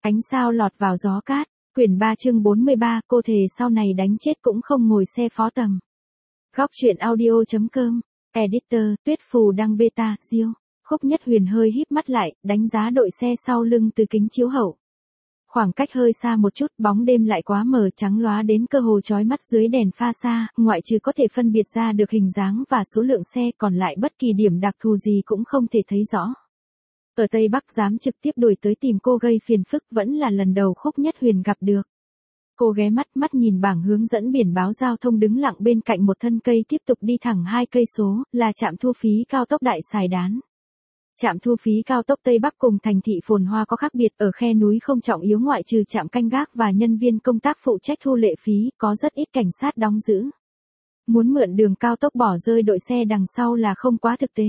Ánh sao lọt vào gió cát, quyển 3 chương 43, cô thề sau này đánh chết cũng không ngồi xe Phó Tầm. Góc truyện audio.com, Editor, Tuyết Phù đăng beta, Diêu. Khúc Nhất Huyền hơi híp mắt lại, đánh giá đội xe sau lưng từ kính chiếu hậu. Khoảng cách hơi xa một chút, bóng đêm lại quá mờ trắng lóa đến cơ hồ chói mắt dưới đèn pha xa, ngoại trừ có thể phân biệt ra được hình dáng và số lượng xe, còn lại bất kỳ điểm đặc thù gì cũng không thể thấy rõ. Ở Tây Bắc dám trực tiếp đuổi tới tìm cô gây phiền phức vẫn là lần đầu Khúc Nhất Huyền gặp được. Cô ghé mắt nhìn bảng hướng dẫn biển báo giao thông đứng lặng bên cạnh một thân cây tiếp tục đi thẳng 2 cây số, là trạm thu phí cao tốc Đại Sài Đán. Trạm thu phí cao tốc Tây Bắc cùng thành thị phồn hoa có khác biệt, ở khe núi không trọng yếu, ngoại trừ trạm canh gác và nhân viên công tác phụ trách thu lệ phí, có rất ít cảnh sát đóng giữ. Muốn mượn đường cao tốc bỏ rơi đội xe đằng sau là không quá thực tế.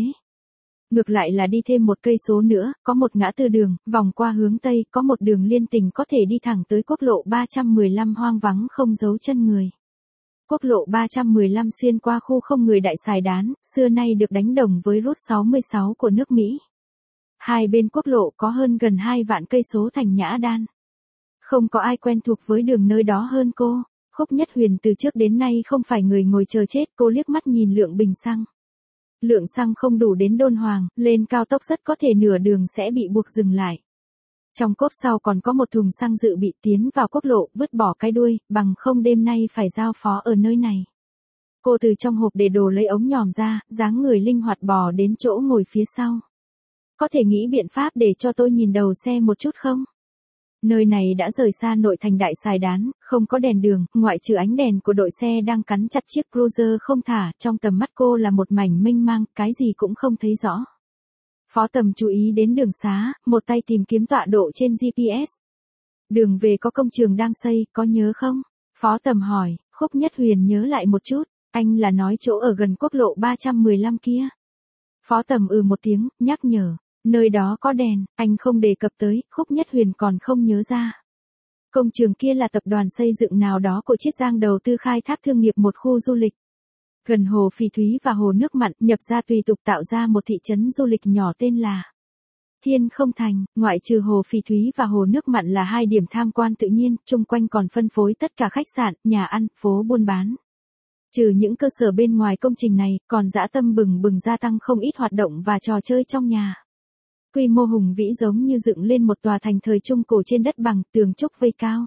Ngược lại là đi thêm 1 cây số nữa, có một ngã tư đường, vòng qua hướng Tây, có một đường liên tỉnh có thể đi thẳng tới quốc lộ 315 hoang vắng không dấu chân người. Quốc lộ 315 xuyên qua khu không người Đại Sài Đán, xưa nay được đánh đồng với Route 66 của nước Mỹ. Hai bên quốc lộ có hơn gần 2 vạn cây số thành Nhã Đan. Không có ai quen thuộc với đường nơi đó hơn cô. Khúc Nhất Huyền từ trước đến nay không phải người ngồi chờ chết, cô liếc mắt nhìn lượng bình xăng. Lượng xăng không đủ đến Đôn Hoàng, lên cao tốc rất có thể nửa đường sẽ bị buộc dừng lại. Trong cốp sau còn có một thùng xăng dự bị tiến vào quốc lộ, vứt bỏ cái đuôi, bằng không đêm nay phải giao phó ở nơi này. Cô từ trong hộp để đồ lấy ống nhòm ra, dáng người linh hoạt bò đến chỗ ngồi phía sau. Có thể nghĩ biện pháp để cho tôi nhìn đầu xe một chút không? Nơi này đã rời xa nội thành Đại Sài Đán, không có đèn đường, ngoại trừ ánh đèn của đội xe đang cắn chặt chiếc Cruiser không thả, trong tầm mắt cô là một mảnh mênh mang, cái gì cũng không thấy rõ. Phó Tầm chú ý đến đường xá, một tay tìm kiếm tọa độ trên GPS. Đường về có công trường đang xây, có nhớ không? Phó Tầm hỏi. Khúc Nhất Huyền nhớ lại một chút, anh là nói chỗ ở gần quốc lộ 315 kia. Phó Tầm một tiếng, nhắc nhở. Nơi đó có đèn, anh không đề cập tới, Khúc Nhất Huyền còn không nhớ ra. Công trường kia là tập đoàn xây dựng nào đó của Chiết Giang đầu tư khai thác thương nghiệp một khu du lịch. Gần hồ Phỉ Thúy và hồ nước mặn, nhập ra tùy tục tạo ra một thị trấn du lịch nhỏ tên là Thiên Không Thành, ngoại trừ hồ Phỉ Thúy và hồ nước mặn là 2 điểm tham quan tự nhiên, chung quanh còn phân phối tất cả khách sạn, nhà ăn, phố buôn bán. Trừ những cơ sở bên ngoài công trình này, còn dã tâm bừng gia tăng không ít hoạt động và trò chơi trong nhà. Quy mô hùng vĩ giống như dựng lên một tòa thành thời Trung Cổ trên đất bằng, tường trúc vây cao.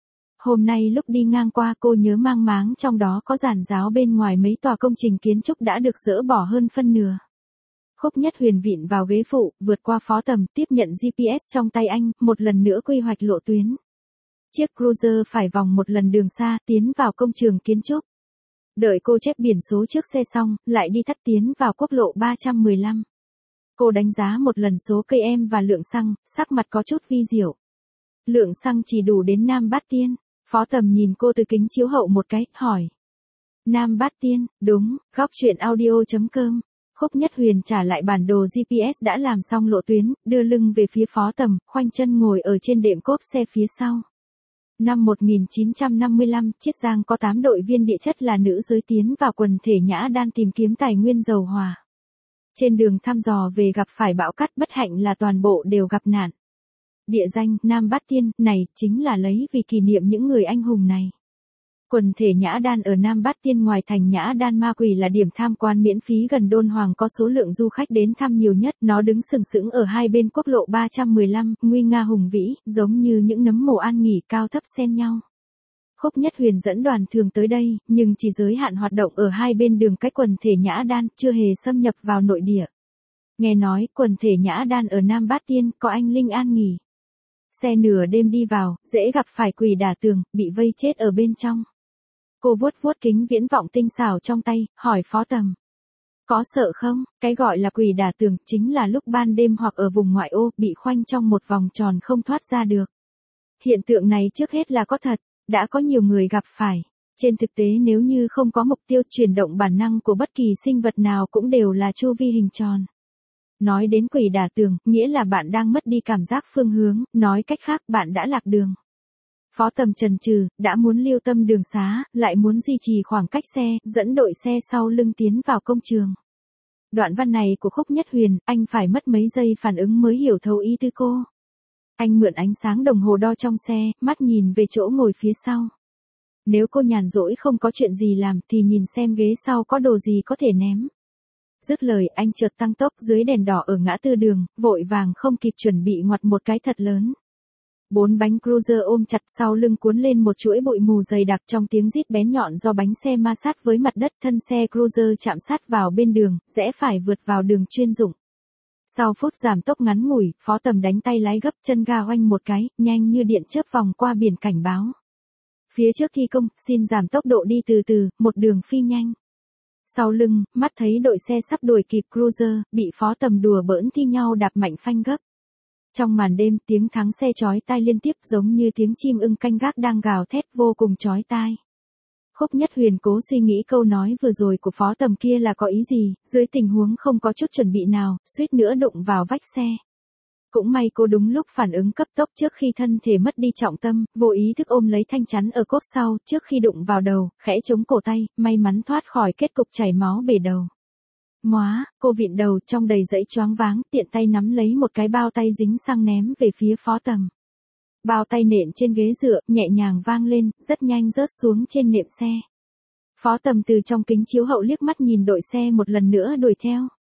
Hôm nay lúc đi ngang qua cô nhớ mang máng trong đó có giàn giáo bên ngoài mấy tòa công trình kiến trúc đã được dỡ bỏ hơn phân nửa. Khúc Nhất Huyền vịn vào ghế phụ, vượt qua Phó Tầm, tiếp nhận GPS trong tay anh, một lần nữa quy hoạch lộ tuyến. Chiếc Cruiser phải vòng một lần đường xa, tiến vào công trường kiến trúc. Đợi cô chép biển số trước xe xong, lại đi thắt tiến vào quốc lộ 315. Cô đánh giá một lần số cây em và lượng xăng, sắc mặt có chút vi diệu. Lượng xăng chỉ đủ đến Nam Bát Tiên. Phó Tầm nhìn cô từ kính chiếu hậu một cái, hỏi. Nam Bát Tiên, đúng, góc truyện audio.com. Khúc Nhất Huyền trả lại bản đồ GPS đã làm xong lộ tuyến, đưa lưng về phía Phó Tầm, khoanh chân ngồi ở trên đệm cốp xe phía sau. Năm 1955, Chiết Giang có 8 đội viên địa chất là nữ giới tiến vào quần thể Nhã Đan tìm kiếm tài nguyên dầu hỏa. Trên đường thăm dò về gặp phải bão cát, bất hạnh là toàn bộ đều gặp nạn. Địa danh Nam Bát Tiên này chính là lấy vì kỷ niệm những người anh hùng này. Quần thể Nhã Đan ở Nam Bát Tiên ngoài thành Nhã Đan Ma Quỷ là điểm tham quan miễn phí gần Đôn Hoàng có số lượng du khách đến thăm nhiều nhất. Nó đứng sừng sững ở hai bên quốc lộ 315, nguy nga hùng vĩ, giống như những nấm mồ an nghỉ cao thấp xen nhau. Khúc Nhất Huyền dẫn đoàn thường tới đây, nhưng chỉ giới hạn hoạt động ở hai bên đường cách quần thể Nhã Đan, chưa hề xâm nhập vào nội địa. Nghe nói, quần thể Nhã Đan ở Nam Bát Tiên, có anh linh an nghỉ. Xe nửa đêm đi vào, dễ gặp phải quỷ đả tường, bị vây chết ở bên trong. Cô vuốt kính viễn vọng tinh xảo trong tay, hỏi Phó Tầm. Có sợ không? Cái gọi là quỷ đả tường, chính là lúc ban đêm hoặc ở vùng ngoại ô, bị khoanh trong một vòng tròn không thoát ra được. Hiện tượng này trước hết là có thật. Đã có nhiều người gặp phải. Trên thực tế nếu như không có mục tiêu, chuyển động bản năng của bất kỳ sinh vật nào cũng đều là chu vi hình tròn. Nói đến quỷ đả tường, nghĩa là bạn đang mất đi cảm giác phương hướng, nói cách khác bạn đã lạc đường. Phó Tầm chần chừ, đã muốn lưu tâm đường xá, lại muốn duy trì khoảng cách xe, dẫn đội xe sau lưng tiến vào công trường. Đoạn văn này của Khúc Nhất Huyền, anh phải mất mấy giây phản ứng mới hiểu thấu ý tư cô. Anh mượn ánh sáng đồng hồ đo trong xe, mắt nhìn về chỗ ngồi phía sau. Nếu cô nhàn rỗi không có chuyện gì làm thì nhìn xem ghế sau có đồ gì có thể ném. Dứt lời anh chợt tăng tốc dưới đèn đỏ ở ngã tư đường, vội vàng không kịp chuẩn bị ngoặt một cái thật lớn. 4 bánh cruiser ôm chặt sau lưng cuốn lên một chuỗi bụi mù dày đặc trong tiếng rít bén nhọn do bánh xe ma sát với mặt đất, thân xe cruiser chạm sát vào bên đường, rẽ phải vượt vào đường chuyên dụng. Sau phút giảm tốc ngắn ngủi, Phó Tầm đánh tay lái gấp, chân ga oanh một cái, nhanh như điện chớp vòng qua biển cảnh báo. Phía trước thi công, xin giảm tốc độ đi từ từ, một đường phi nhanh. Sau lưng, mắt thấy đội xe sắp đuổi kịp cruiser, bị Phó Tầm đùa bỡn thi nhau đạp mạnh phanh gấp. Trong màn đêm, tiếng thắng xe chói tai liên tiếp giống như tiếng chim ưng canh gác đang gào thét vô cùng chói tai. Khúc Nhất Huyền cố suy nghĩ câu nói vừa rồi của Phó Tầm kia là có ý gì, dưới tình huống không có chút chuẩn bị nào, suýt nữa đụng vào vách xe. Cũng may cô đúng lúc phản ứng cấp tốc trước khi thân thể mất đi trọng tâm, vô ý thức ôm lấy thanh chắn ở cốp sau, trước khi đụng vào đầu, khẽ chống cổ tay, may mắn thoát khỏi kết cục chảy máu bể đầu. Móa, cô vịn đầu trong đầy dẫy choáng váng, tiện tay nắm lấy một cái bao tay dính xăng ném về phía Phó Tầm. Bao tay nện trên ghế dựa, nhẹ nhàng vang lên, rất nhanh rớt xuống trên nệm xe. Phó Tầm từ trong kính chiếu hậu liếc mắt nhìn đội xe một lần nữa đuổi theo.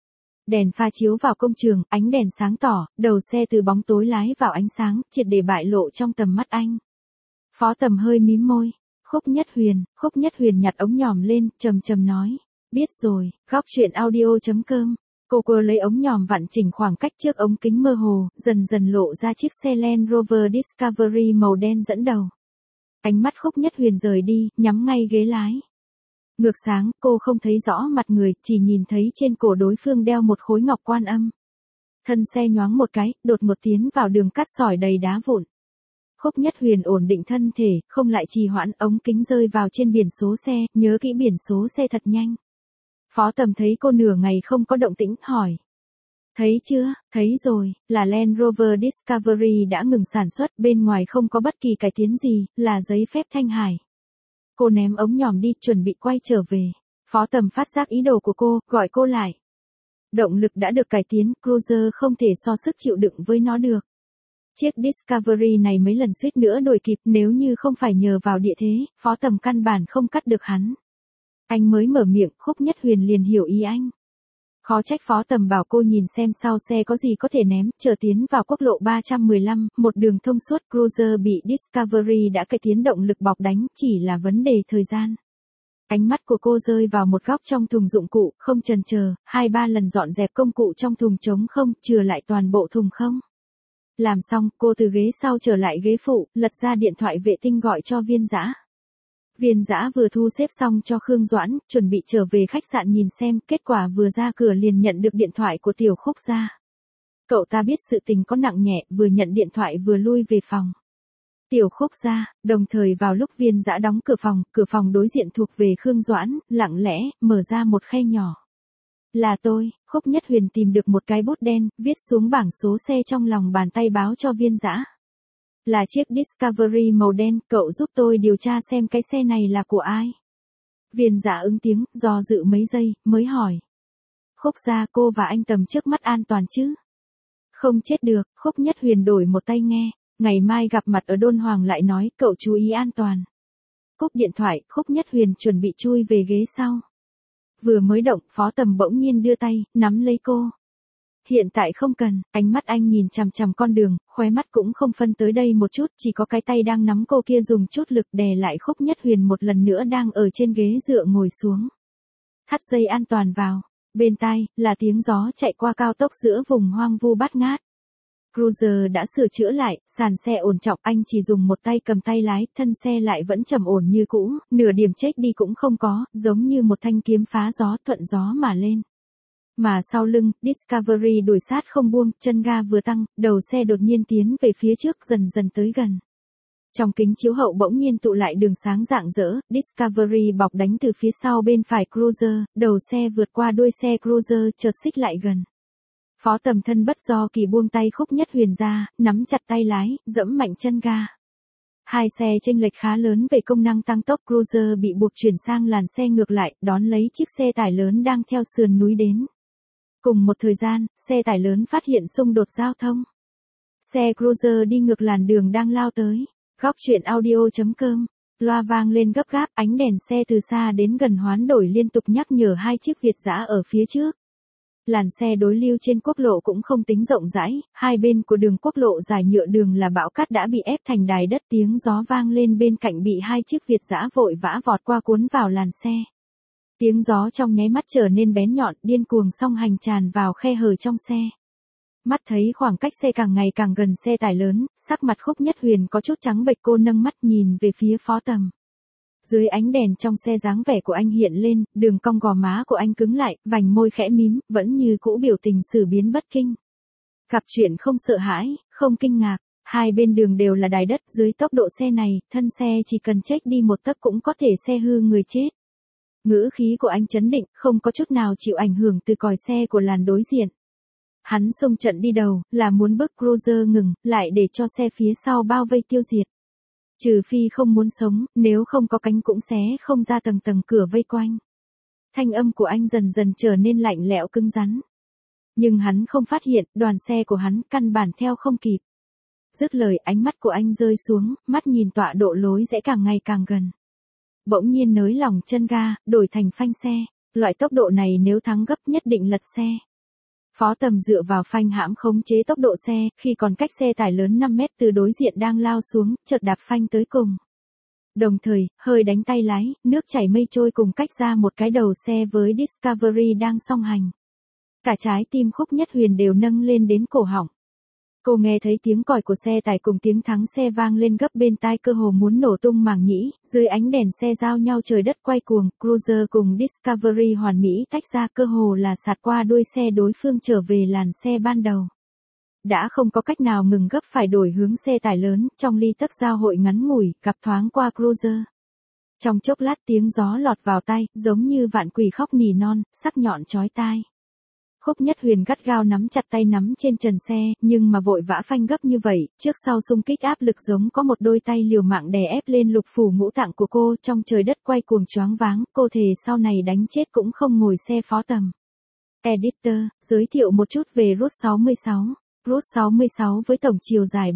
Đèn pha chiếu vào công trường, ánh đèn sáng tỏ, đầu xe từ bóng tối lái vào ánh sáng, triệt để bại lộ trong tầm mắt anh. Phó Tầm hơi mím môi. Khúc Nhất Huyền nhặt ống nhòm lên, trầm trầm nói. Biết rồi, góc chuyện audio.com. Cô quơ lấy ống nhòm vặn chỉnh khoảng cách trước ống kính mơ hồ, dần dần lộ ra chiếc xe Land Rover Discovery màu đen dẫn đầu. Ánh mắt Khúc Nhất Huyền rời đi, nhắm ngay ghế lái. Ngược sáng, cô không thấy rõ mặt người, chỉ nhìn thấy trên cổ đối phương đeo một khối ngọc quan âm. Thân xe nhoáng một cái, đột một tiến vào đường cát sỏi đầy đá vụn. Khúc Nhất Huyền ổn định thân thể, không lại trì hoãn, ống kính rơi vào trên biển số xe, nhớ kỹ biển số xe thật nhanh. Phó Tầm thấy cô nửa ngày không có động tĩnh, hỏi. Thấy chưa, thấy rồi, là Land Rover Discovery đã ngừng sản xuất, bên ngoài không có bất kỳ cải tiến gì, là giấy phép Thanh Hải. Cô ném ống nhòm đi, chuẩn bị quay trở về. Phó Tầm phát giác ý đồ của cô, gọi cô lại. Động lực đã được cải tiến, cruiser không thể so sức chịu đựng với nó được. Chiếc Discovery này mấy lần suýt nữa đuổi kịp, nếu như không phải nhờ vào địa thế, Phó Tầm căn bản không cắt được hắn. Anh mới mở miệng, Khúc Nhất Huyền liền hiểu ý anh. Khó trách Phó Tầm bảo cô nhìn xem sau xe có gì có thể ném, chờ tiến vào quốc lộ 315, một đường thông suốt, cruiser bị Discovery đã cải tiến động lực bọc đánh, chỉ là vấn đề thời gian. Ánh mắt của cô rơi vào một góc trong thùng dụng cụ, không chần chờ, 2-3 lần dọn dẹp công cụ trong thùng trống không, chừa lại toàn bộ thùng không. Làm xong, cô từ ghế sau trở lại ghế phụ, lật ra điện thoại vệ tinh gọi cho Viên Dã. Viên Dã vừa thu xếp xong cho Khương Doãn, chuẩn bị trở về khách sạn nhìn xem, kết quả vừa ra cửa liền nhận được điện thoại của Tiểu Khúc gia. Cậu ta biết sự tình có nặng nhẹ, vừa nhận điện thoại vừa lui về phòng. Tiểu Khúc gia, đồng thời vào lúc Viên Dã đóng cửa phòng đối diện thuộc về Khương Doãn, lặng lẽ, mở ra một khe nhỏ. Là tôi, Khúc Nhất Huyền tìm được một cái bút đen, viết xuống bảng số xe trong lòng bàn tay báo cho Viên Dã. Là chiếc Discovery màu đen, cậu giúp tôi điều tra xem cái xe này là của ai. Viên Dã ứng tiếng, do dự mấy giây, mới hỏi. Khúc gia, cô và anh Tầm trước mắt an toàn chứ? Không chết được, Khúc Nhất Huyền đổi một tai nghe, ngày mai gặp mặt ở Đôn Hoàng lại nói, cậu chú ý an toàn. Cúp điện thoại, Khúc Nhất Huyền chuẩn bị chui về ghế sau. Vừa mới động, Phó Tầm bỗng nhiên đưa tay, nắm lấy cô. Hiện tại không cần, ánh mắt anh nhìn chằm chằm con đường, khóe mắt cũng không phân tới đây một chút, chỉ có cái tay đang nắm cô kia dùng chút lực đè lại Khúc Nhất Huyền một lần nữa đang ở trên ghế dựa ngồi xuống. Thắt dây an toàn vào, bên tai, là tiếng gió chạy qua cao tốc giữa vùng hoang vu bát ngát. Cruiser đã sửa chữa lại, sàn xe ổn trọng, anh chỉ dùng một tay cầm tay lái, thân xe lại vẫn trầm ổn như cũ, nửa điểm chết đi cũng không có, giống như một thanh kiếm phá gió thuận gió mà lên. Mà sau lưng, Discovery đuổi sát không buông, chân ga vừa tăng, đầu xe đột nhiên tiến về phía trước dần dần tới gần. Trong kính chiếu hậu bỗng nhiên tụ lại đường sáng rạng rỡ, Discovery bọc đánh từ phía sau bên phải cruiser, đầu xe vượt qua đuôi xe cruiser chợt xích lại gần. Phó Tầm thân bất do kỳ buông tay Khúc Nhất Huyền ra, nắm chặt tay lái, dẫm mạnh chân ga. Hai xe chênh lệch khá lớn về công năng tăng tốc, cruiser bị buộc chuyển sang làn xe ngược lại, đón lấy chiếc xe tải lớn đang theo sườn núi đến. Cùng một thời gian, xe tải lớn phát hiện xung đột giao thông. Xe cruiser đi ngược làn đường đang lao tới. Góc truyện audio.com. Loa vang lên gấp gáp, ánh đèn xe từ xa đến gần hoán đổi liên tục nhắc nhở hai chiếc Việt dã ở phía trước. Làn xe đối lưu trên quốc lộ cũng không tính rộng rãi, hai bên của đường quốc lộ dài nhựa đường là bão cát đã bị ép thành đài đất, tiếng gió vang lên bên cạnh bị hai chiếc Việt dã vội vã vọt qua cuốn vào làn xe. Tiếng gió trong nháy mắt trở nên bén nhọn, điên cuồng song hành tràn vào khe hở trong xe. Mắt thấy khoảng cách xe càng ngày càng gần xe tải lớn, sắc mặt Khúc Nhất Huyền có chút trắng bệch, cô nâng mắt nhìn về phía Phó Tầm. Dưới ánh đèn trong xe dáng vẻ của anh hiện lên, đường cong gò má của anh cứng lại, vành môi khẽ mím, vẫn như cũ biểu tình xử biến bất kinh. Gặp chuyện không sợ hãi, không kinh ngạc, hai bên đường đều là đài đất, dưới tốc độ xe này, thân xe chỉ cần chếch đi một tấc cũng có thể xe hư người chết. Ngữ khí của anh trấn định, không có chút nào chịu ảnh hưởng từ còi xe của làn đối diện. Hắn xông trận đi đầu, là muốn bức cruiser ngừng, lại để cho xe phía sau bao vây tiêu diệt. Trừ phi không muốn sống, nếu không có cánh cũng xé không ra tầng tầng cửa vây quanh. Thanh âm của anh dần dần trở nên lạnh lẽo cứng rắn. Nhưng hắn không phát hiện, đoàn xe của hắn căn bản theo không kịp. Dứt lời, ánh mắt của anh rơi xuống, mắt nhìn tọa độ lối rẽ càng ngày càng gần. Bỗng nhiên nới lỏng chân ga, đổi thành phanh xe. Loại tốc độ này nếu thắng gấp nhất định lật xe. Phó Tầm dựa vào phanh hãm khống chế tốc độ xe, khi còn cách xe tải lớn 5 mét từ đối diện đang lao xuống, chợt đạp phanh tới cùng. Đồng thời, hơi đánh tay lái, nước chảy mây trôi cùng cách ra một cái đầu xe với Discovery đang song hành. Cả trái tim Khúc Nhất Huyền đều nâng lên đến cổ họng. Cô nghe thấy tiếng còi của xe tải cùng tiếng thắng xe vang lên gấp bên tai, cơ hồ muốn nổ tung màng nhĩ, dưới ánh đèn xe giao nhau trời đất quay cuồng, Cruiser cùng Discovery hoàn mỹ tách ra, cơ hồ là sạt qua đuôi xe đối phương trở về làn xe ban đầu. Đã không có cách nào ngừng gấp, phải đổi hướng xe tải lớn, trong ly tấc giao hội ngắn ngủi, gặp thoáng qua Cruiser. Trong chốc lát tiếng gió lọt vào tai, giống như vạn quỷ khóc nỉ non, sắc nhọn chói tai. Khúc Nhất Huyền gắt gao nắm chặt tay nắm trên trần xe, nhưng mà vội vã phanh gấp như vậy, trước sau xung kích áp lực giống có một đôi tay liều mạng đè ép lên lục phủ ngũ tạng của cô, trong trời đất quay cuồng choáng váng, cô thề sau này đánh chết cũng không ngồi xe Phó Tầm. Editor, giới thiệu một chút về Route 66. Route 66 với tổng chiều dài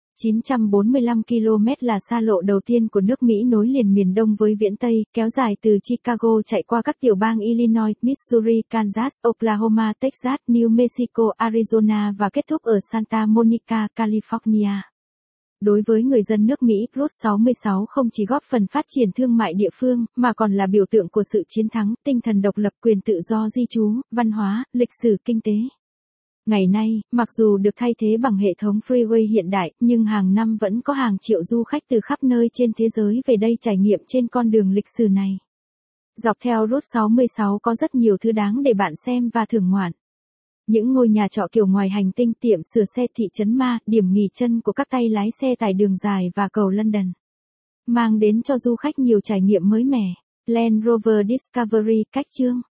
945 km là xa lộ đầu tiên của nước Mỹ nối liền miền Đông với viễn Tây, kéo dài từ Chicago chạy qua các tiểu bang Illinois, Missouri, Kansas, Oklahoma, Texas, New Mexico, Arizona và kết thúc ở Santa Monica, California. Đối với người dân nước Mỹ, Route 66 không chỉ góp phần phát triển thương mại địa phương, mà còn là biểu tượng của sự chiến thắng, tinh thần độc lập, quyền tự do di trú, văn hóa, lịch sử, kinh tế. Ngày nay, mặc dù được thay thế bằng hệ thống freeway hiện đại, nhưng hàng năm vẫn có hàng triệu du khách từ khắp nơi trên thế giới về đây trải nghiệm trên con đường lịch sử này. Dọc theo Route 66 có rất nhiều thứ đáng để bạn xem và thưởng ngoạn. Những ngôi nhà trọ kiểu ngoài hành tinh, tiệm sửa xe, thị trấn ma, điểm nghỉ chân của các tay lái xe tải đường dài và cầu London. Mang đến cho du khách nhiều trải nghiệm mới mẻ. Land Rover Discovery, cách chương.